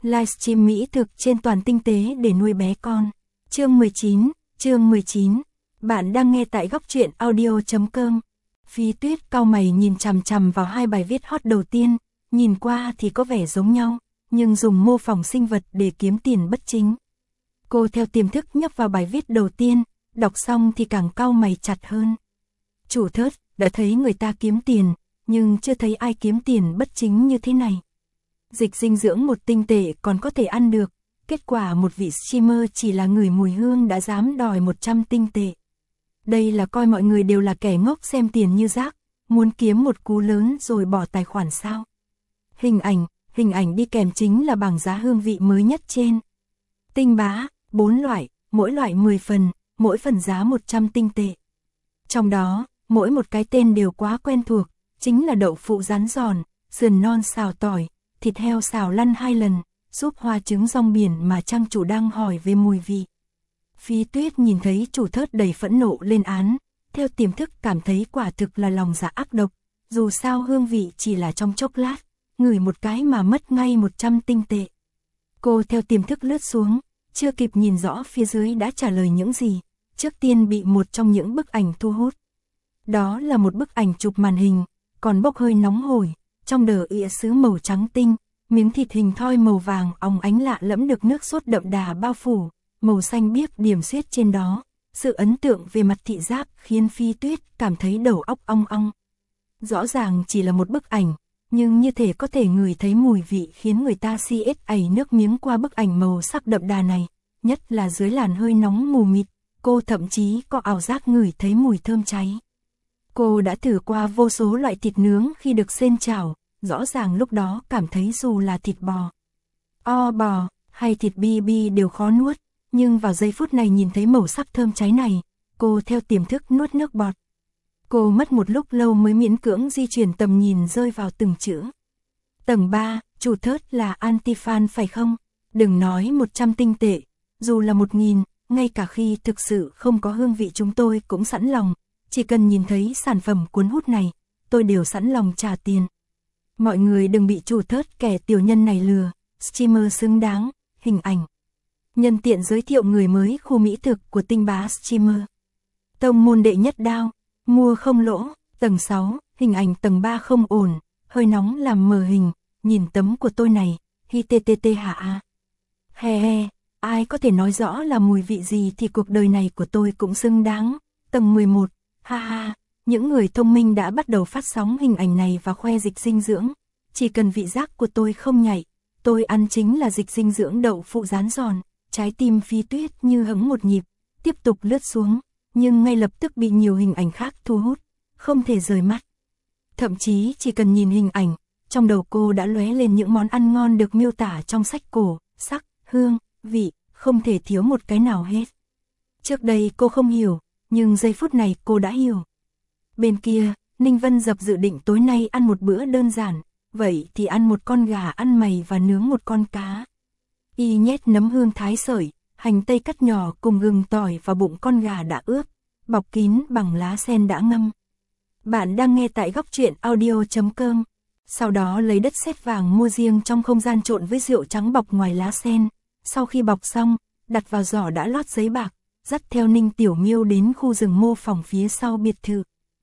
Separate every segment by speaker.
Speaker 1: Livestream mỹ thực trên toàn tinh tế để nuôi bé con. Chương 19. Bạn đang nghe tại góc truyện audio.com. Phi Tuyết cau mày nhìn chằm chằm vào hai bài viết hot đầu tiên, nhìn qua thì có vẻ giống nhau, nhưng dùng mô phỏng sinh vật để kiếm tiền bất chính. Cô theo tiềm thức nhấp vào bài viết đầu tiên, đọc xong thì càng cau mày chặt hơn. Chủ thớt, đã thấy người ta kiếm tiền, nhưng chưa thấy ai kiếm tiền bất chính như thế này. Dịch dinh dưỡng 1 tinh tệ còn có thể ăn được, kết quả một vị streamer chỉ là ngửi mùi hương đã dám đòi 100 tinh tệ. Đây là coi mọi người đều là kẻ ngốc xem tiền như rác, muốn kiếm một cú lớn rồi bỏ tài khoản sao. Hình ảnh đi kèm chính là bảng giá hương vị mới nhất trên. Tinh bá, 4 loại, mỗi loại 10 phần, mỗi phần giá 100 tinh tệ. Trong đó, mỗi một cái tên đều quá quen thuộc, chính là đậu phụ rán giòn, sườn non xào tỏi, thịt heo xào lăn 2 lần, súp hoa trứng rong biển mà trang chủ đang hỏi về mùi vị. Phi Tuyết nhìn thấy chủ thớt đầy phẫn nộ lên án, theo tiềm thức cảm thấy quả thực là lòng dạ ác độc, dù sao hương vị chỉ là trong chốc lát, ngửi một cái mà mất ngay 100 tinh tệ. Cô theo tiềm thức lướt xuống, chưa kịp nhìn rõ phía dưới đã trả lời những gì, trước tiên bị một trong những bức ảnh thu hút. Đó là một bức ảnh chụp màn hình, còn bốc hơi nóng hổi, trong đờ ỉa sứ màu trắng tinh, miếng thịt hình thoi màu vàng óng ánh lạ lẫm được nước sốt đậm đà bao phủ, màu xanh biếc điểm xuyết trên đó. Sự ấn tượng về mặt thị giác khiến Phi Tuyết cảm thấy đầu óc ong ong. Rõ ràng chỉ là một bức ảnh, nhưng như thể có thể ngửi thấy mùi vị khiến người ta si ẩy nước miếng qua bức ảnh màu sắc đậm đà này, nhất là dưới làn hơi nóng mù mịt, cô thậm chí có ảo giác ngửi thấy mùi thơm cháy. Cô đã thử qua vô số loại thịt nướng khi được sên chảo, rõ ràng lúc đó cảm thấy dù là thịt bò, bò hay thịt BB đều khó nuốt, nhưng vào giây phút này nhìn thấy màu sắc thơm cháy này, cô theo tiềm thức nuốt nước bọt. Cô mất một lúc lâu mới miễn cưỡng di chuyển tầm nhìn rơi vào từng chữ. Tầng 3, chủ thớt là anti-fan phải không? Đừng nói 100 tinh tệ, dù là 1000, ngay cả khi thực sự không có hương vị chúng tôi cũng sẵn lòng, chỉ cần nhìn thấy sản phẩm cuốn hút này, tôi đều sẵn lòng trả tiền. Mọi người đừng bị chủ thớt kẻ tiểu nhân này lừa, streamer xứng đáng, hình ảnh. Nhân tiện giới thiệu người mới khu mỹ thực của tinh bá streamer. Tông môn đệ nhất đao, mua không lỗ, tầng 6, hình ảnh tầng 3 không ổn, hơi nóng làm mờ hình, nhìn tấm của tôi này, hi ttt hả? He, ai có thể nói rõ là mùi vị gì thì cuộc đời này của tôi cũng xứng đáng. Tầng 11, ha, những người thông minh đã bắt đầu phát sóng hình ảnh này và khoe dịch dinh dưỡng, chỉ cần vị giác của tôi không nhạy, tôi ăn chính là dịch dinh dưỡng đậu phụ rán giòn. Trái tim Phi Tuyết như hững một nhịp, tiếp tục lướt xuống, nhưng ngay lập tức bị nhiều hình ảnh khác thu hút, không thể rời mắt. Thậm chí chỉ cần nhìn hình ảnh, trong đầu cô đã lóe lên những món ăn ngon được miêu tả trong sách cổ, sắc, hương, vị, không thể thiếu một cái nào hết. Trước đây cô không hiểu, nhưng giây phút này cô đã hiểu. Bên kia, Ninh Vân Dập dự định tối nay ăn một bữa đơn giản, vậy thì ăn một con gà ăn mày và nướng một con cá. Y nhét nấm hương thái sợi, hành tây cắt nhỏ cùng gừng tỏi vào bụng con gà đã ướp, bọc kín bằng lá sen đã ngâm. Bạn đang nghe tại góc truyện audio.com. Sau đó lấy đất sét vàng mua riêng trong không gian trộn với rượu trắng bọc ngoài lá sen. Sau khi bọc xong, đặt vào giỏ đã lót giấy bạc, dắt theo Ninh Tiểu Miêu đến khu rừng mô phỏng phía sau biệt thự.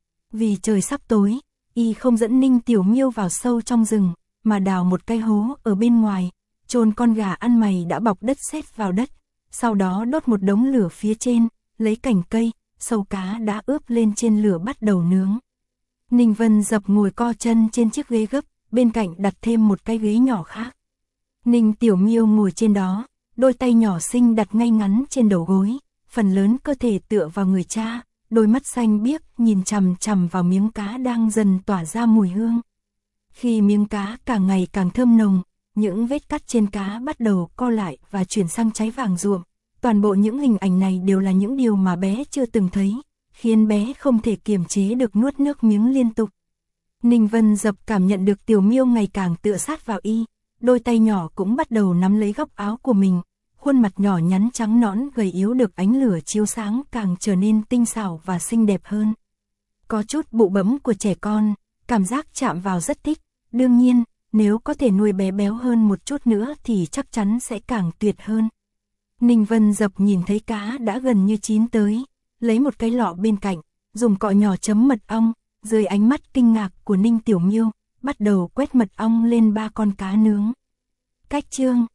Speaker 1: Vì trời sắp tối, Y không dẫn Ninh Tiểu Miêu vào sâu trong rừng, mà đào một cái hố ở bên ngoài, chôn con gà ăn mày đã bọc đất sét vào đất, sau đó đốt một đống lửa phía trên, lấy cành cây, sâu cá đã ướp lên trên lửa bắt đầu nướng. Ninh Vân Dập ngồi co chân trên chiếc ghế gấp, bên cạnh đặt thêm một cái ghế nhỏ khác. Ninh Tiểu Miêu ngồi trên đó, đôi tay nhỏ xinh đặt ngay ngắn trên đầu gối, phần lớn cơ thể tựa vào người cha, đôi mắt xanh biếc nhìn chằm chằm vào miếng cá đang dần tỏa ra mùi hương. Khi miếng cá càng ngày càng thơm nồng, những vết cắt trên cá bắt đầu co lại và chuyển sang cháy vàng ruộm. Toàn bộ những hình ảnh này đều là những điều mà bé chưa từng thấy, khiến bé không thể kiềm chế được nuốt nước miếng liên tục. Ninh Vân Dập cảm nhận được Tiểu Miêu ngày càng tựa sát vào Y, đôi tay nhỏ cũng bắt đầu nắm lấy góc áo của mình, khuôn mặt nhỏ nhắn trắng nõn gầy yếu được ánh lửa chiếu sáng càng trở nên tinh xảo và xinh đẹp hơn. Có chút bụ bẫm của trẻ con, cảm giác chạm vào rất thích, đương nhiên, nếu có thể nuôi bé béo hơn một chút nữa thì chắc chắn sẽ càng tuyệt hơn. Ninh Vân Dập nhìn thấy cá đã gần như chín tới, lấy một cái lọ bên cạnh, dùng cọ nhỏ chấm mật ong, dưới ánh mắt kinh ngạc của Ninh Tiểu Miêu, bắt đầu quét mật ong lên 3 con cá nướng. Cách chương